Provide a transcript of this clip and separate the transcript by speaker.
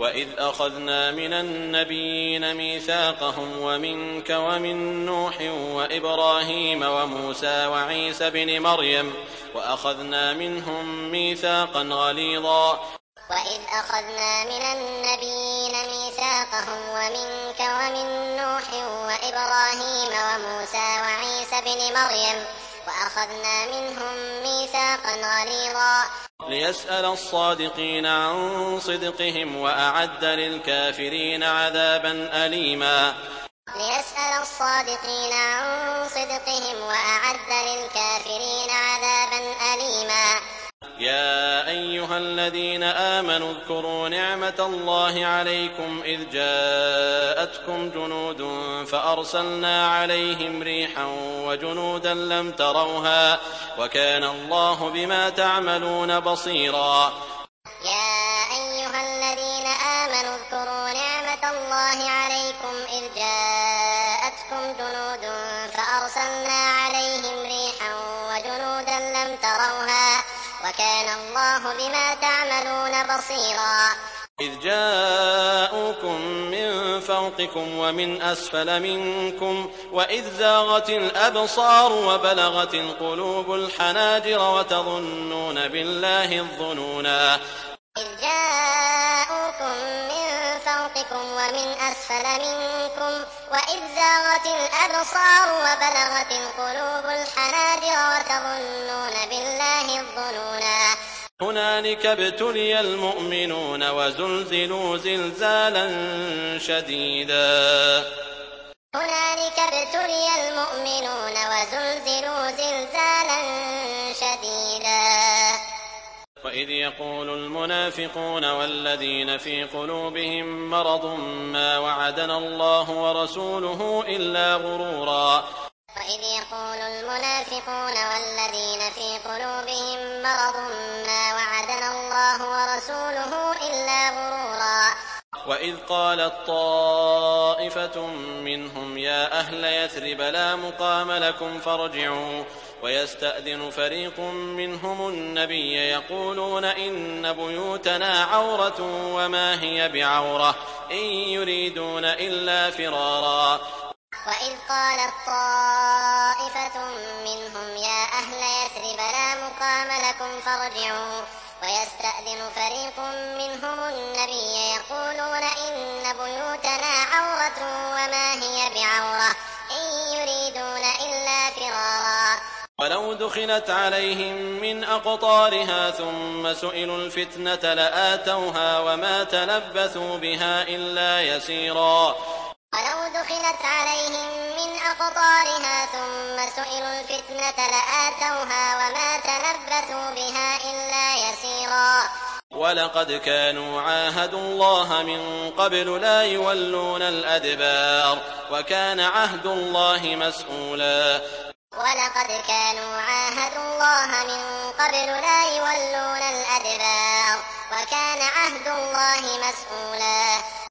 Speaker 1: وإذ أخذنا من النبيين ميثاقهم ومنك ومن نوح وإبراهيم وموسى وعيسى بن مريم وأخذنا منهم ميثاقا غليظا
Speaker 2: وإذ أخذنا من النبيين ميثاقهم ومنك ومن نوح وإبراهيم وموسى وعيسى بن مريم وأخذنا منهم ميثاقا غليظا
Speaker 1: ليسأل الصادقين عن صدقهم وأعد للكافرين عذابا أليما
Speaker 2: ليسأل الصادقين عن صدقهم وأعد للكافرين عذابا أليما
Speaker 1: يا أيها الذين آمنوا اذكروا نعمة الله عليكم إذ جاءتكم جنود فأرسلنا عليهم ريحا وجنودا لم تروها وكان الله بما تعملون بصيرا
Speaker 2: يا أيها الذين آمنوا اذكروا نعمة الله عليكم إذ جاءتكم جنود فأرسلنا عليهم ريحا وجنودا لم تروها وكان الله بما تعملون بصيرا
Speaker 1: إذ جاءوكم من فوقكم ومن أسفل منكم وإذ زاغت الأبصار وبلغت القلوب الحناجر وتظنون بالله الظنونا
Speaker 2: إذ جاءوكم من فوقكم ومن أسفل منكم وإذ زاغت الأبصار وبلغت القلوب الحناجر وتظنون بالله الظنونا
Speaker 1: هنالك ابتلي المؤمنون وزلزلوا زلزالا شديدا
Speaker 2: هنالك ابتلي المؤمنون وزلزلوا زلزالا شديدا
Speaker 1: وإذ يقول المنافقون والذين في قلوبهم مرض ما وعدنا الله ورسوله إلا غرورا
Speaker 2: وإذ يقول المنافقون والذين في قلوبهم مرض ما وعدنا الله ورسوله إلا غرورا
Speaker 1: وإذ قالت طائفة منهم يا أهل يثرب لا مقام لكم فارجعوا ويستأذن فريق منهم النبي يقولون إن بيوتنا عورة وما هي بعورة إن يريدون إلا فرارا
Speaker 2: وإذ قالت طائفة منهم يا أهل يثرب لا مقام لكم فارجعوا ويستأذن فريق منهم النبي يقولون إن بيوتنا عورة وما هي بعورة إن يريدون إلا فرارا
Speaker 1: ولو دخلت عليهم من أقطارها ثم سئلوا الفتنة لآتوها وما تلبثوا بها إلا يسيرا
Speaker 2: ولو دخلت عليهم من أقطارها ثم سئلوا الفتنة لآتوها وما تلبثوا بها إلا يسيرا
Speaker 1: ولقد كانوا عاهدوا الله من قبل لا يولون الأدبار وكان عهد الله مسؤولا
Speaker 2: ولقد كانوا عاهدوا الله من قبل لا يولون الأدبار وكان عهد الله مسؤولا